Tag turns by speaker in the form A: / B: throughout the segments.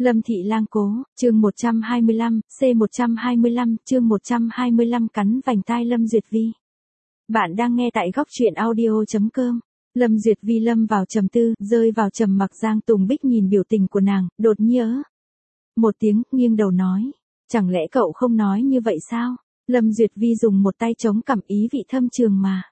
A: Lâm Thị Lang Cố, chương 125, C125, chương 125 cắn vành tai Lâm Duyệt Vi. Bạn đang nghe tại góc truyện audio.com. Lâm Duyệt Vi lâm vào trầm tư, rơi vào trầm mặc. Giang Tùng Bích nhìn biểu tình của nàng, đột nhiên một tiếng, nghiêng đầu nói. Chẳng lẽ cậu không nói như vậy sao? Lâm Duyệt Vi dùng một tay chống cằm, ý vị thâm trường mà.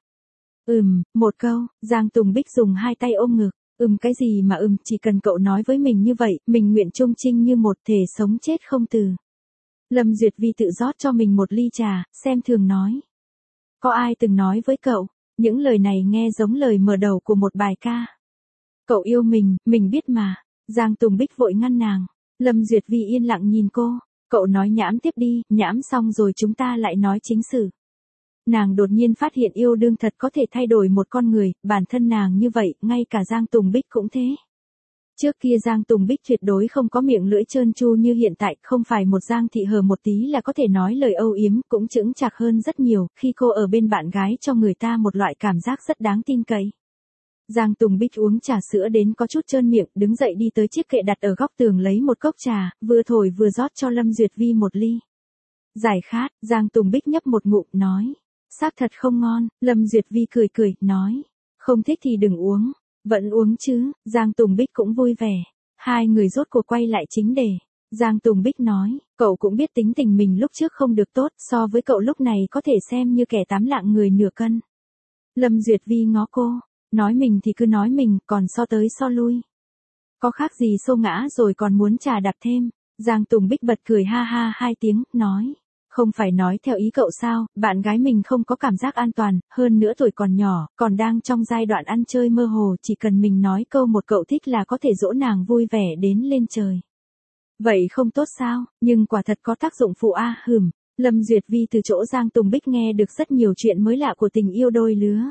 A: Một câu. Giang Tùng Bích dùng hai tay ôm ngực. Cái gì mà chỉ cần cậu nói với mình như vậy, mình nguyện chung trinh như một, thể sống chết không từ. Lâm Duyệt Vi tự rót cho mình một ly trà, xem thường nói. Có ai từng nói với cậu, những lời này nghe giống lời mở đầu của một bài ca. Cậu yêu mình biết mà. Giang Tùng Bích vội ngăn nàng. Lâm Duyệt Vi yên lặng nhìn cô. Cậu nói nhảm tiếp đi, nhảm xong rồi chúng ta lại nói chính sự. Nàng đột nhiên phát hiện yêu đương thật có thể thay đổi một con người, bản thân nàng như vậy, ngay cả Giang Tùng Bích cũng thế. Trước kia Giang Tùng Bích tuyệt đối không có miệng lưỡi trơn tru như hiện tại, không phải một Giang thị hờ một tí là có thể nói lời âu yếm, cũng chững chạc hơn rất nhiều, khi cô ở bên bạn gái cho người ta một loại cảm giác rất đáng tin cậy. Giang Tùng Bích uống trà sữa đến có chút trơn miệng, đứng dậy đi tới chiếc kệ đặt ở góc tường lấy một cốc trà, vừa thổi vừa rót cho Lâm Duyệt Vi một ly. Giải khát, Giang Tùng Bích nhấp một ngụm, nói. Xác thật không ngon. Lâm Duyệt Vi cười, nói. Không thích thì đừng uống. Vẫn uống chứ. Giang Tùng Bích cũng vui vẻ. Hai người rốt cuộc quay lại chính đề. Giang Tùng Bích nói. Cậu cũng biết tính tình mình lúc trước không được tốt, so với cậu lúc này có thể xem như kẻ tám lạng người nửa cân. Lâm Duyệt Vi ngó cô. Nói mình thì cứ nói mình, còn so tới so lui. Có khác gì xô ngã rồi còn muốn trà đạp thêm. Giang Tùng Bích bật cười ha ha hai tiếng, nói. Không phải nói theo ý cậu sao, bạn gái mình không có cảm giác an toàn, hơn nữa tuổi còn nhỏ, còn đang trong giai đoạn ăn chơi mơ hồ, chỉ cần mình nói câu một cậu thích là có thể dỗ nàng vui vẻ đến lên trời. Vậy không tốt sao, nhưng quả thật có tác dụng phụ a. Lâm Duyệt Vi từ chỗ Giang Tùng Bích nghe được rất nhiều chuyện mới lạ của tình yêu đôi lứa.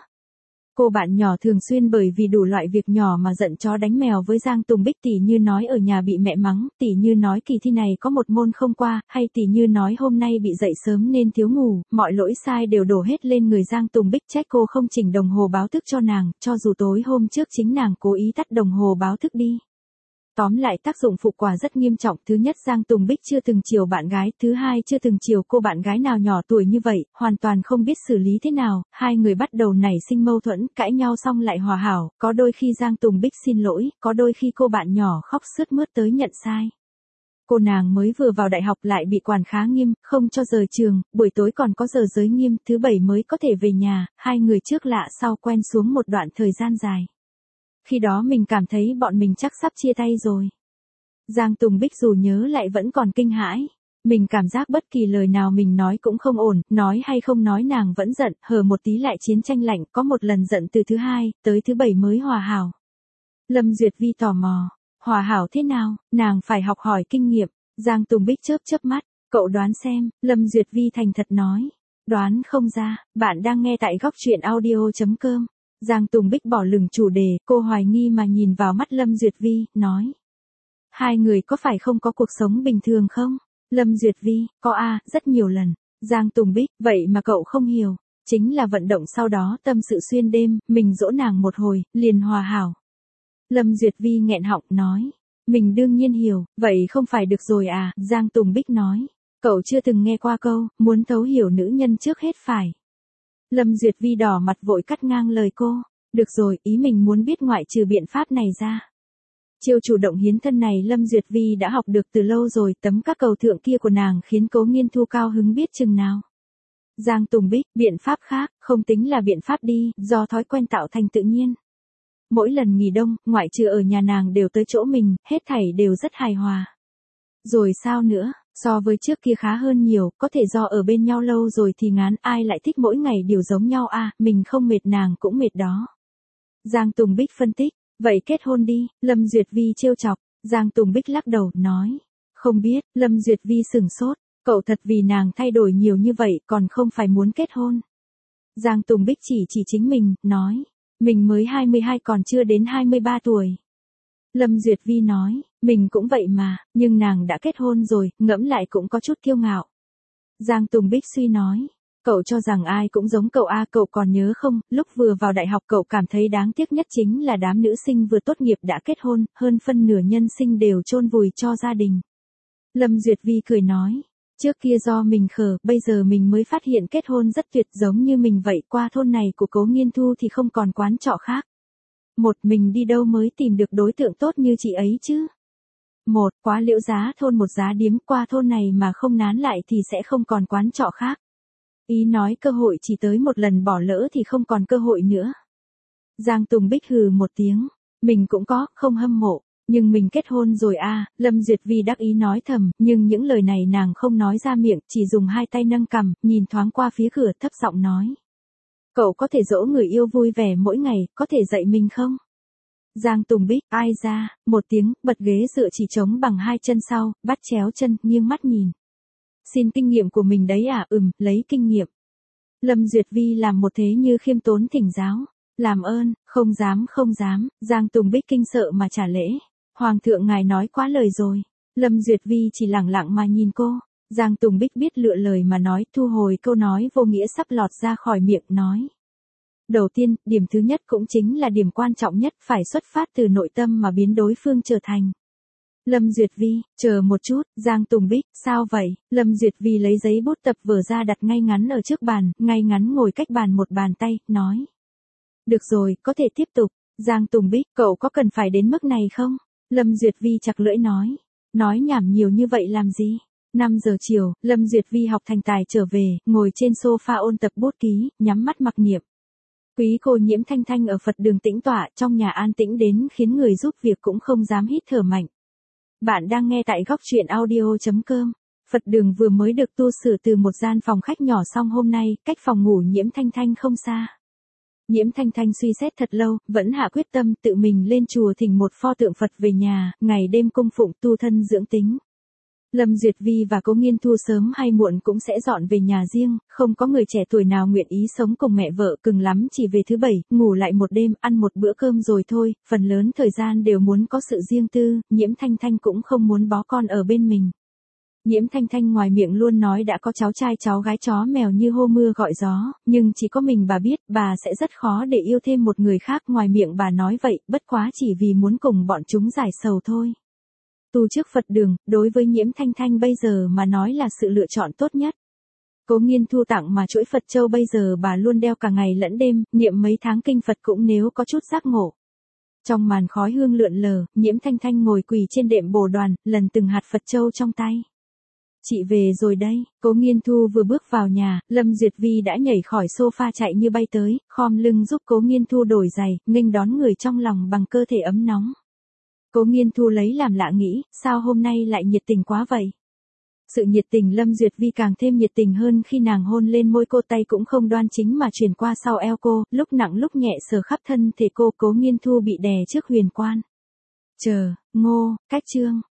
A: Cô bạn nhỏ thường xuyên bởi vì đủ loại việc nhỏ mà giận chó đánh mèo với Giang Tùng Bích, tỉ như nói ở nhà bị mẹ mắng, tỉ như nói kỳ thi này có một môn không qua, hay tỉ như nói hôm nay bị dậy sớm nên thiếu ngủ, mọi lỗi sai đều đổ hết lên người Giang Tùng Bích, trách cô không chỉnh đồng hồ báo thức cho nàng, cho dù tối hôm trước chính nàng cố ý tắt đồng hồ báo thức đi. Tóm lại tác dụng phụ quả rất nghiêm trọng. Thứ nhất, Giang Tùng Bích chưa từng chiều bạn gái. Thứ hai, chưa từng chiều cô bạn gái nào nhỏ tuổi như vậy, hoàn toàn không biết xử lý thế nào. Hai người bắt đầu nảy sinh mâu thuẫn, cãi nhau xong lại hòa hảo. Có đôi khi Giang Tùng Bích xin lỗi, có đôi khi cô bạn nhỏ khóc sướt mướt tới nhận sai. Cô nàng mới vừa vào đại học lại bị quản khá nghiêm, không cho rời trường, buổi tối còn có giờ giới nghiêm, thứ bảy mới có thể về nhà. Hai người trước lạ sau quen xuống một đoạn thời gian dài. Khi đó mình cảm thấy bọn mình chắc sắp chia tay rồi. Giang Tùng Bích dù nhớ lại vẫn còn kinh hãi. Mình cảm giác bất kỳ lời nào mình nói cũng không ổn, nói hay không nói nàng vẫn giận, hờ một tí lại chiến tranh lạnh, có một lần giận từ thứ hai, tới thứ bảy mới hòa hảo. Lâm Duyệt Vi tò mò, hòa hảo thế nào, nàng phải học hỏi kinh nghiệm. Giang Tùng Bích chớp mắt, cậu đoán xem. Lâm Duyệt Vi thành thật nói. Đoán không ra. Bạn đang nghe tại góc truyện audio.com. Giang Tùng Bích bỏ lửng chủ đề, cô hoài nghi mà nhìn vào mắt Lâm Duyệt Vi, nói. Hai người có phải không có cuộc sống bình thường không? Lâm Duyệt Vi, có rất nhiều lần. Giang Tùng Bích, vậy mà cậu không hiểu. Chính là vận động sau đó tâm sự xuyên đêm, mình dỗ nàng một hồi, liền hòa hảo. Lâm Duyệt Vi nghẹn họng, nói. Mình đương nhiên hiểu, vậy không phải được rồi à? Giang Tùng Bích nói. Cậu chưa từng nghe qua câu, muốn thấu hiểu nữ nhân trước hết phải. Lâm Duyệt Vi đỏ mặt vội cắt ngang lời cô. Được rồi, ý mình muốn biết ngoại trừ biện pháp này ra. Chiêu chủ động hiến thân này Lâm Duyệt Vi đã học được từ lâu rồi, tấm các cầu thượng kia của nàng khiến Cố Nghiên Thu cao hứng biết chừng nào. Giang Tùng Bích, biện pháp khác, không tính là biện pháp đi, do thói quen tạo thành tự nhiên. Mỗi lần nghỉ đông, ngoại trừ ở nhà nàng đều tới chỗ mình, hết thảy đều rất hài hòa. Rồi sao nữa? So với trước kia khá hơn nhiều, có thể do ở bên nhau lâu rồi thì ngán, ai lại thích mỗi ngày đều giống nhau mình không mệt nàng cũng mệt đó. Giang Tùng Bích phân tích, vậy kết hôn đi. Lâm Duyệt Vi trêu chọc. Giang Tùng Bích lắc đầu, nói. Không biết. Lâm Duyệt Vi sửng sốt, cậu thật vì nàng thay đổi nhiều như vậy còn không phải muốn kết hôn. Giang Tùng Bích chỉ chính mình, nói. Mình mới 22 còn chưa đến 23 tuổi. Lâm Duyệt Vi nói, mình cũng vậy mà, nhưng nàng đã kết hôn rồi, ngẫm lại cũng có chút kiêu ngạo. Giang Tùng Bích suy nói, Cậu cho rằng ai cũng giống cậu à, cậu còn nhớ không, lúc vừa vào đại học cậu cảm thấy đáng tiếc nhất chính là đám nữ sinh vừa tốt nghiệp đã kết hôn, hơn phân nửa nhân sinh đều chôn vùi cho gia đình. Lâm Duyệt Vi cười nói, trước kia do mình khờ, bây giờ mình mới phát hiện kết hôn rất tuyệt, giống như mình vậy, qua thôn này của Cố Nghiên Thu thì không còn quán trọ khác. Một mình đi đâu mới tìm được đối tượng tốt như chị ấy chứ? Một, quá Liễu Giá thôn một giá điếm, qua thôn này mà không nán lại thì sẽ không còn quán trọ khác. Ý nói cơ hội chỉ tới một lần, bỏ lỡ thì không còn cơ hội nữa. Giang Tùng Bích hừ một tiếng, mình cũng có, không hâm mộ, nhưng mình kết hôn rồi à, Lâm Duyệt Vi đắc ý nói thầm, nhưng những lời này nàng không nói ra miệng, chỉ dùng hai tay nâng cằm, nhìn thoáng qua phía cửa thấp giọng nói. Cậu có thể dỗ người yêu vui vẻ mỗi ngày, có thể dạy mình không? Giang Tùng Bích, ai ra, một tiếng, bật ghế dựa chỉ trống bằng hai chân sau, bắt chéo chân, nghiêng mắt nhìn. Xin kinh nghiệm của mình đấy à, lấy kinh nghiệm. Lâm Duyệt Vi làm một thế như khiêm tốn thỉnh giáo. Làm ơn, không dám, Giang Tùng Bích kinh sợ mà trả lễ. Hoàng thượng ngài nói quá lời rồi. Lâm Duyệt Vi chỉ lẳng lặng mà nhìn cô. Giang Tùng Bích biết lựa lời mà nói, thu hồi câu nói vô nghĩa sắp lọt ra khỏi miệng, nói. Đầu tiên, điểm thứ nhất cũng chính là điểm quan trọng nhất, phải xuất phát từ nội tâm mà biến đối phương trở thành. Lâm Duyệt Vi, chờ một chút, Giang Tùng Bích, sao vậy? Lâm Duyệt Vi lấy giấy bút tập vở ra đặt ngay ngắn ở trước bàn, ngay ngắn ngồi cách bàn một bàn tay, nói. Được rồi, có thể tiếp tục. Giang Tùng Bích, cậu có cần phải đến mức này không? Lâm Duyệt Vi chặt lưỡi nói. Nói nhảm nhiều như vậy làm gì? 5 giờ chiều, Lâm Duyệt Vi học thành tài trở về, ngồi trên sofa ôn tập bút ký, nhắm mắt mặc niệm. Quý cô Nhiễm Thanh Thanh ở Phật đường tĩnh tọa, trong nhà an tĩnh đến khiến người giúp việc cũng không dám hít thở mạnh. Bạn đang nghe tại góc truyện audio.com. Phật đường vừa mới được tu sửa từ một gian phòng khách nhỏ xong hôm nay, cách phòng ngủ Nhiễm Thanh Thanh không xa. Nhiễm Thanh Thanh suy xét thật lâu, vẫn hạ quyết tâm tự mình lên chùa thỉnh một pho tượng Phật về nhà, ngày đêm cung phụng tu thân dưỡng tính. Lâm Duyệt Vi và Cố Nghiên Thu sớm hay muộn cũng sẽ dọn về nhà riêng, không có người trẻ tuổi nào nguyện ý sống cùng mẹ vợ, cùng lắm chỉ về thứ bảy, ngủ lại một đêm, ăn một bữa cơm rồi thôi, phần lớn thời gian đều muốn có sự riêng tư, Nhiễm Thanh Thanh cũng không muốn bó con ở bên mình. Nhiễm Thanh Thanh ngoài miệng luôn nói đã có cháu trai cháu gái chó mèo như hô mưa gọi gió, nhưng chỉ có mình bà biết, bà sẽ rất khó để yêu thêm một người khác, ngoài miệng bà nói vậy, bất quá chỉ vì muốn cùng bọn chúng giải sầu thôi. Tu trước Phật đường, đối với Nhiễm Thanh Thanh bây giờ mà nói là sự lựa chọn tốt nhất. Cố Nghiên Thu tặng mà chuỗi Phật châu bây giờ bà luôn đeo cả ngày lẫn đêm, niệm mấy tháng kinh Phật cũng nếu có chút giác ngộ. Trong màn khói hương lượn lờ, Nhiễm Thanh Thanh ngồi quỳ trên đệm bồ đoàn, lần từng hạt Phật châu trong tay. Chị về rồi đây, Cố Nghiên Thu vừa bước vào nhà, Lâm Duyệt Vi đã nhảy khỏi sofa chạy như bay tới, khom lưng giúp Cố Nghiên Thu đổi giày, nghênh đón người trong lòng bằng cơ thể ấm nóng. Cố Nghiên Thu lấy làm lạ nghĩ, sao hôm nay lại nhiệt tình quá vậy? Sự nhiệt tình Lâm Duyệt Vi càng thêm nhiệt tình hơn khi nàng hôn lên môi cô, tay cũng không đoan chính mà truyền qua sau eo cô, lúc nặng lúc nhẹ sờ khắp thân thể cô. Cố Nghiên Thu bị đè trước huyền quan. Cách chương.